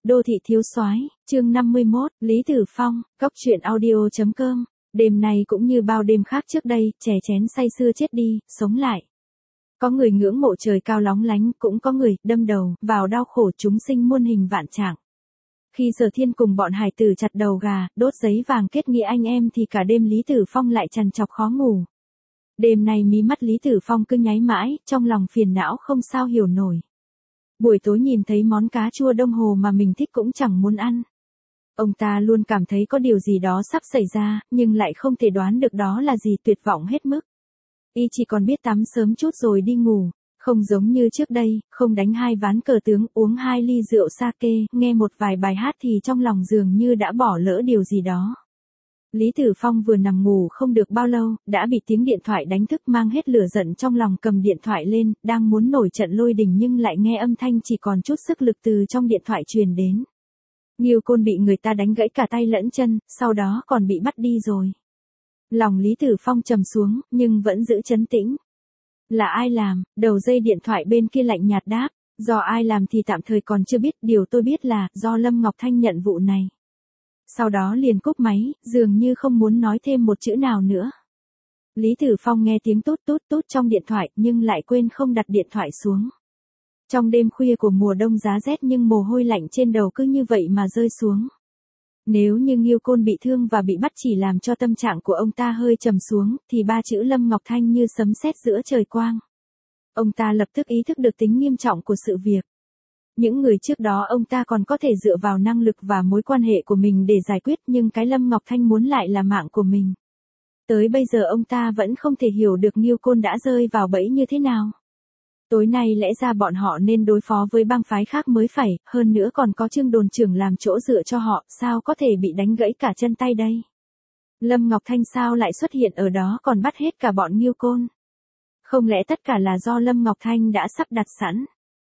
Đô thị thiếu soái, chương 51, Lý Tử Phong, Cóc truyện audio.com. Đêm này cũng như bao đêm khác trước đây, chè chén say sưa chết đi, sống lại. Có người ngưỡng mộ trời cao lóng lánh, cũng có người đâm đầu vào đau khổ chúng sinh muôn hình vạn trạng. Khi Sở Thiên cùng bọn hải tử chặt đầu gà, đốt giấy vàng kết nghĩa anh em thì cả đêm Lý Tử Phong lại trằn trọc khó ngủ. Đêm này mí mắt Lý Tử Phong cứ nháy mãi, trong lòng phiền não không sao hiểu nổi. Buổi tối nhìn thấy món cá chua đông hồ mà mình thích cũng chẳng muốn ăn. Ông ta luôn cảm thấy có điều gì đó sắp xảy ra, nhưng lại không thể đoán được đó là gì, tuyệt vọng hết mức. Y chỉ còn biết tắm sớm chút rồi đi ngủ, không giống như trước đây, không đánh 2 ván cờ tướng, uống 2 ly rượu sake, nghe một vài bài hát thì trong lòng dường như đã bỏ lỡ điều gì đó. Lý Tử Phong vừa nằm ngủ không được bao lâu, đã bị tiếng điện thoại đánh thức, mang hết lửa giận trong lòng cầm điện thoại lên, đang muốn nổi trận lôi đình nhưng lại nghe âm thanh chỉ còn chút sức lực từ trong điện thoại truyền đến. Nghiêu Côn bị người ta đánh gãy cả tay lẫn chân, sau đó còn bị bắt đi rồi. Lòng Lý Tử Phong trầm xuống, nhưng vẫn giữ trấn tĩnh. Là ai làm? Đầu dây điện thoại bên kia lạnh nhạt đáp, do ai làm thì tạm thời còn chưa biết, điều tôi biết là do Lâm Ngọc Thanh nhận vụ này. Sau đó liền cúp máy, dường như không muốn nói thêm một chữ nào nữa. Lý Tử Phong nghe tiếng tút tút tút trong điện thoại nhưng lại quên không đặt điện thoại xuống. Trong đêm khuya của mùa đông giá rét nhưng mồ hôi lạnh trên đầu cứ như vậy mà rơi xuống. Nếu như Nghiêu Côn bị thương và bị bắt chỉ làm cho tâm trạng của ông ta hơi trầm xuống, thì 3 chữ Lâm Ngọc Thanh như sấm sét giữa trời quang. Ông ta lập tức ý thức được tính nghiêm trọng của sự việc. Những người trước đó ông ta còn có thể dựa vào năng lực và mối quan hệ của mình để giải quyết, nhưng cái Lâm Ngọc Thanh muốn lại là mạng của mình. Tới bây giờ ông ta vẫn không thể hiểu được Nghiêu Côn đã rơi vào bẫy như thế nào. Tối nay lẽ ra bọn họ nên đối phó với bang phái khác mới phải, hơn nữa còn có Trương đồn trưởng làm chỗ dựa cho họ, sao có thể bị đánh gãy cả chân tay đây. Lâm Ngọc Thanh sao lại xuất hiện ở đó còn bắt hết cả bọn Nghiêu Côn? Không lẽ tất cả là do Lâm Ngọc Thanh đã sắp đặt sẵn?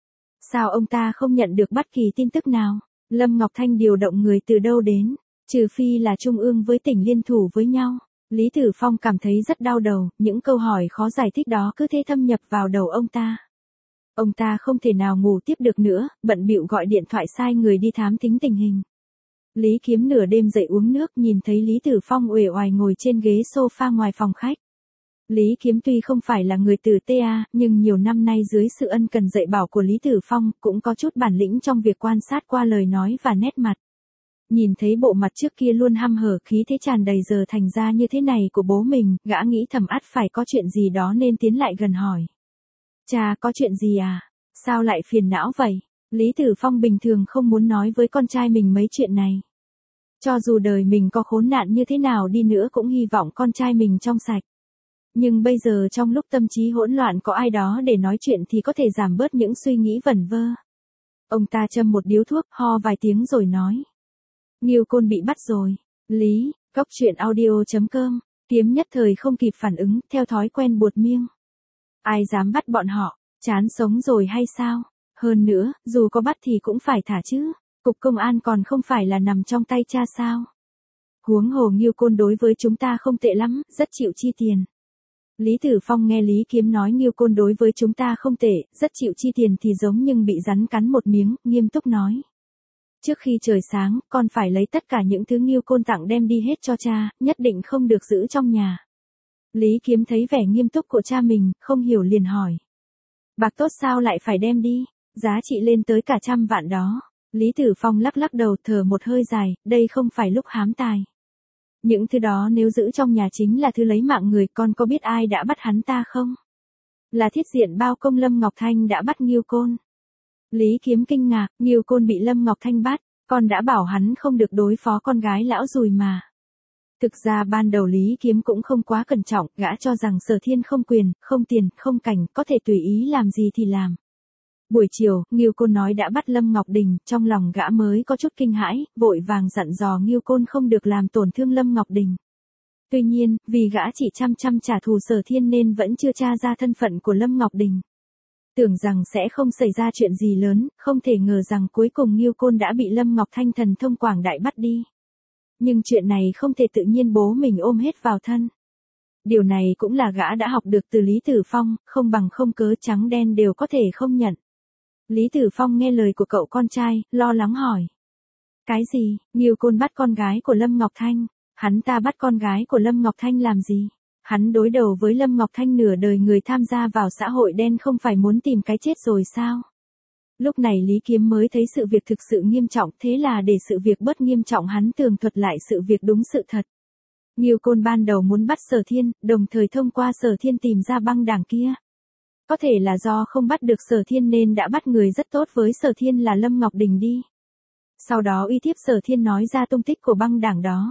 Sao ông ta không nhận được bất kỳ tin tức nào? Lâm Ngọc Thanh điều động người từ đâu đến? Trừ phi là Trung ương với tỉnh liên thủ với nhau. Lý Tử Phong cảm thấy rất đau đầu, những câu hỏi khó giải thích đó cứ thế thâm nhập vào đầu ông ta. Ông ta không thể nào ngủ tiếp được nữa, bận bịu gọi điện thoại sai người đi thám thính tình hình. Lý Kiếm nửa đêm dậy uống nước nhìn thấy Lý Tử Phong uể oải ngồi trên ghế sofa ngoài phòng khách. Lý Kiếm tuy không phải là người từ TA, nhưng nhiều năm nay dưới sự ân cần dạy bảo của Lý Tử Phong, cũng có chút bản lĩnh trong việc quan sát qua lời nói và nét mặt. Nhìn thấy bộ mặt trước kia luôn hăm hở khí thế tràn đầy giờ thành ra như thế này của bố mình, gã nghĩ thầm ắt phải có chuyện gì đó nên tiến lại gần hỏi. Cha, có chuyện gì à? Sao lại phiền não vậy? Lý Tử Phong bình thường không muốn nói với con trai mình mấy chuyện này. Cho dù đời mình có khốn nạn như thế nào đi nữa cũng hy vọng con trai mình trong sạch. Nhưng bây giờ trong lúc tâm trí hỗn loạn có ai đó để nói chuyện thì có thể giảm bớt những suy nghĩ vẩn vơ. Ông ta châm một điếu thuốc, ho vài tiếng rồi nói. Nghiêu Côn bị bắt rồi. Lý, Cóc truyện audio.com. Kiếm nhất thời không kịp phản ứng, theo thói quen buột miệng. Ai dám bắt bọn họ? Chán sống rồi hay sao? Hơn nữa, dù có bắt thì cũng phải thả chứ. Cục công an còn không phải là nằm trong tay cha sao? Huống hồ Nghiêu Côn đối với chúng ta không tệ lắm, rất chịu chi tiền. Lý Tử Phong nghe Lý Kiếm nói Nghiêu Côn đối với chúng ta không tệ, rất chịu chi tiền thì giống nhưng bị rắn cắn một miếng, nghiêm túc nói. Trước khi trời sáng, con phải lấy tất cả những thứ Nghiêu Côn tặng đem đi hết cho cha, nhất định không được giữ trong nhà. Lý Kiếm thấy vẻ nghiêm túc của cha mình, không hiểu liền hỏi. Bạc tốt sao lại phải đem đi? Giá trị lên tới cả 100 vạn đó. Lý Tử Phong lắc lắc đầu thở một hơi dài, đây không phải lúc hám tài. Những thứ đó nếu giữ trong nhà chính là thứ lấy mạng người, con có biết ai đã bắt hắn ta không? Là Thiết Diện Bao Công Lâm Ngọc Thanh đã bắt Nghiêu Côn. Lý Kiếm kinh ngạc, Nghiêu Côn bị Lâm Ngọc Thanh bắt, con đã bảo hắn không được đối phó con gái lão dùi mà. Thực ra ban đầu Lý Kiếm cũng không quá cẩn trọng, gã cho rằng Sở Thiên không quyền, không tiền, không cảnh, có thể tùy ý làm gì thì làm. Buổi chiều, Nghiêu Côn nói đã bắt Lâm Ngọc Đình, trong lòng gã mới có chút kinh hãi, vội vàng dặn dò Nghiêu Côn không được làm tổn thương Lâm Ngọc Đình. Tuy nhiên, vì gã chỉ chăm trả thù Sở Thiên nên vẫn chưa tra ra thân phận của Lâm Ngọc Đình. Tưởng rằng sẽ không xảy ra chuyện gì lớn, không thể ngờ rằng cuối cùng Nghiêu Côn đã bị Lâm Ngọc Thanh thần thông quảng đại bắt đi. Nhưng chuyện này không thể tự nhiên bố mình ôm hết vào thân. Điều này cũng là gã đã học được từ Lý Tử Phong, không bằng không cớ trắng đen đều có thể không nhận. Lý Tử Phong nghe lời của cậu con trai, lo lắng hỏi. Cái gì, Ngưu Côn bắt con gái của Lâm Ngọc Thanh? Hắn ta bắt con gái của Lâm Ngọc Thanh làm gì? Hắn đối đầu với Lâm Ngọc Thanh nửa đời người tham gia vào xã hội đen không phải muốn tìm cái chết rồi sao? Lúc này Lý Kiếm mới thấy sự việc thực sự nghiêm trọng, thế là để sự việc bớt nghiêm trọng hắn tường thuật lại sự việc đúng sự thật. Ngưu Côn ban đầu muốn bắt Sở Thiên, đồng thời thông qua Sở Thiên tìm ra băng đảng kia. Có thể là do không bắt được Sở Thiên nên đã bắt người rất tốt với Sở Thiên là Lâm Ngọc Đình đi. Sau đó uy hiếp Sở Thiên nói ra tung tích của băng đảng đó.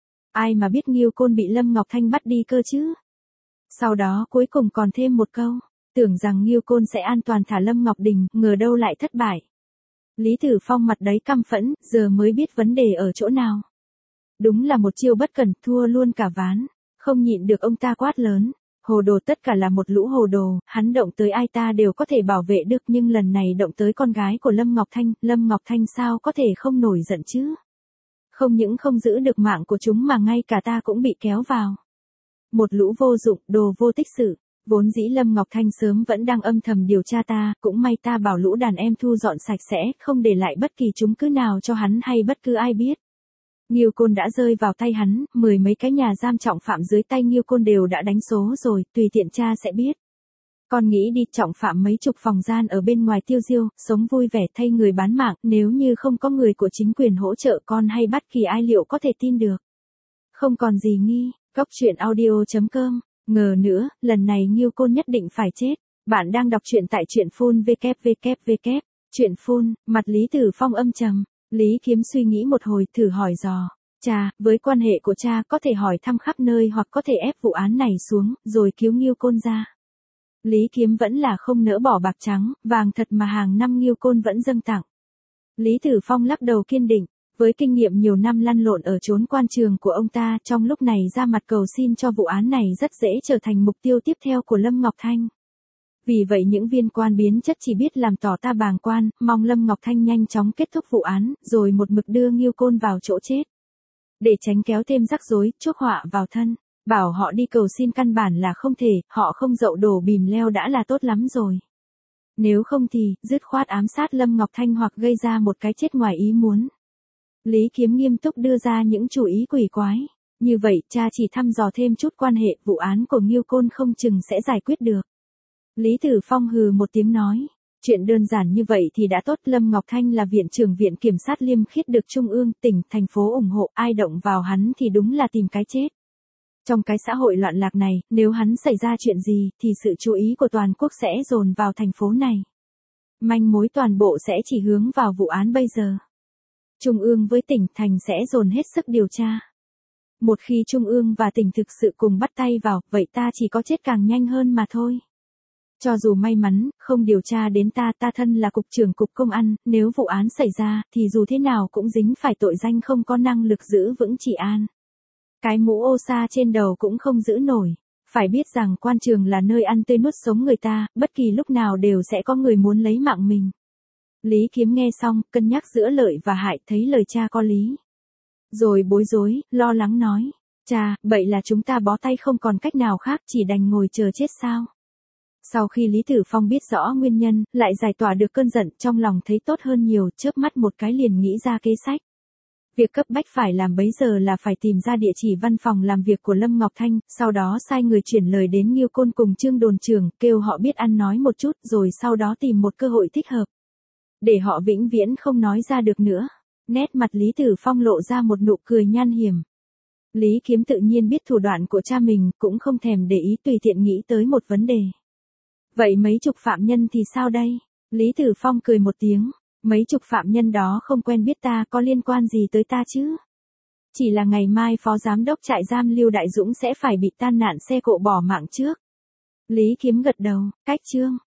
Ai mà biết Ngưu Côn bị Lâm Ngọc Thanh bắt đi cơ chứ. Sau đó cuối cùng còn thêm một câu, tưởng rằng Ngưu Côn sẽ an toàn thả Lâm Ngọc Đình, ngờ đâu lại thất bại. Lý Tử Phong mặt đấy căm phẫn, giờ mới biết vấn đề ở chỗ nào. Đúng là một chiêu bất cẩn, thua luôn cả ván. Không nhịn được ông ta quát lớn. Hồ đồ, tất cả là một lũ hồ đồ, hắn động tới ai ta đều có thể bảo vệ được, nhưng lần này động tới con gái của Lâm Ngọc Thanh sao có thể không nổi giận chứ? Không những không giữ được mạng của chúng mà ngay cả ta cũng bị kéo vào. Một lũ vô dụng, đồ vô tích sự. Vốn dĩ Lâm Ngọc Thanh sớm vẫn đang âm thầm điều tra ta, cũng may ta bảo lũ đàn em thu dọn sạch sẽ, không để lại bất kỳ chứng cứ nào cho hắn hay bất cứ ai biết. Ngưu Côn đã rơi vào tay hắn, 10 mấy cái nhà giam trọng phạm dưới tay Ngưu Côn đều đã đánh số rồi, tùy tiện cha sẽ biết. Con nghĩ đi, trọng phạm mấy chục phòng gian ở bên ngoài tiêu diêu, sống vui vẻ thay người bán mạng, nếu như không có người của chính quyền hỗ trợ con hay bất kỳ ai liệu có thể tin được. Không còn gì nghi, Cóc Truyện Audio.com, ngờ nữa, lần này Ngưu Côn nhất định phải chết. Bạn đang đọc truyện tại truyện phun www. Truyện phun, mặt Lý Tử Phong âm trầm. Lý Kiếm suy nghĩ một hồi thử hỏi dò. Cha, với quan hệ của cha có thể hỏi thăm khắp nơi hoặc có thể ép vụ án này xuống, rồi cứu Ngưu Côn ra. Lý Kiếm vẫn là không nỡ bỏ bạc trắng, vàng thật mà hàng năm Ngưu Côn vẫn dâng tặng. Lý Tử Phong lắc đầu kiên định, với kinh nghiệm nhiều năm lăn lộn ở chốn quan trường của ông ta, trong lúc này ra mặt cầu xin cho vụ án này rất dễ trở thành mục tiêu tiếp theo của Lâm Ngọc Thanh. Vì vậy những viên quan biến chất chỉ biết làm tỏ ta bàng quan, mong Lâm Ngọc Thanh nhanh chóng kết thúc vụ án, rồi một mực đưa Ngưu Côn vào chỗ chết. Để tránh kéo thêm rắc rối, chuốc họa vào thân, bảo họ đi cầu xin căn bản là không thể, họ không dậu đổ bìm leo đã là tốt lắm rồi. Nếu không thì, dứt khoát ám sát Lâm Ngọc Thanh hoặc gây ra một cái chết ngoài ý muốn. Lý Kiếm nghiêm túc đưa ra những chủ ý quỷ quái. Như vậy, cha chỉ thăm dò thêm chút quan hệ, vụ án của Ngưu Côn không chừng sẽ giải quyết được. Lý Tử Phong hừ một tiếng nói. Chuyện đơn giản như vậy thì đã tốt, Lâm Ngọc Thanh là viện trưởng viện kiểm sát liêm khiết được trung ương, tỉnh, thành phố ủng hộ, ai động vào hắn thì đúng là tìm cái chết. Trong cái xã hội loạn lạc này, nếu hắn xảy ra chuyện gì, thì sự chú ý của toàn quốc sẽ dồn vào thành phố này. Manh mối toàn bộ sẽ chỉ hướng vào vụ án bây giờ. Trung ương với tỉnh thành sẽ dồn hết sức điều tra. Một khi Trung ương và tỉnh thực sự cùng bắt tay vào, vậy ta chỉ có chết càng nhanh hơn mà thôi. Cho dù may mắn, không điều tra đến ta thân là cục trưởng cục công an, nếu vụ án xảy ra, thì dù thế nào cũng dính phải tội danh không có năng lực giữ vững trị an. Cái mũ ô sa trên đầu cũng không giữ nổi. Phải biết rằng quan trường là nơi ăn tươi nuốt sống người ta, bất kỳ lúc nào đều sẽ có người muốn lấy mạng mình. Lý Kiếm nghe xong, cân nhắc giữa lợi và hại, thấy lời cha có lý. Rồi bối rối, lo lắng nói. Cha, vậy là chúng ta bó tay không còn cách nào khác, chỉ đành ngồi chờ chết sao? Sau khi Lý Tử Phong biết rõ nguyên nhân, lại giải tỏa được cơn giận, trong lòng thấy tốt hơn nhiều, chớp mắt một cái liền nghĩ ra kế sách. Việc cấp bách phải làm bấy giờ là phải tìm ra địa chỉ văn phòng làm việc của Lâm Ngọc Thanh, sau đó sai người chuyển lời đến Ngưu Côn cùng Trương đồn trưởng, kêu họ biết ăn nói một chút, rồi sau đó tìm một cơ hội thích hợp. Để họ vĩnh viễn không nói ra được nữa. Nét mặt Lý Tử Phong lộ ra một nụ cười nhan hiểm. Lý Kiếm tự nhiên biết thủ đoạn của cha mình, cũng không thèm để ý, tùy tiện nghĩ tới một vấn đề. Vậy mấy chục phạm nhân thì sao đây? Lý Tử Phong cười một tiếng. Mấy chục phạm nhân đó không quen biết ta, có liên quan gì tới ta chứ? Chỉ là ngày mai phó giám đốc trại giam Lưu Đại Dũng sẽ phải bị tai nạn xe cộ bỏ mạng trước. Lý Kiếm gật đầu, cách chương.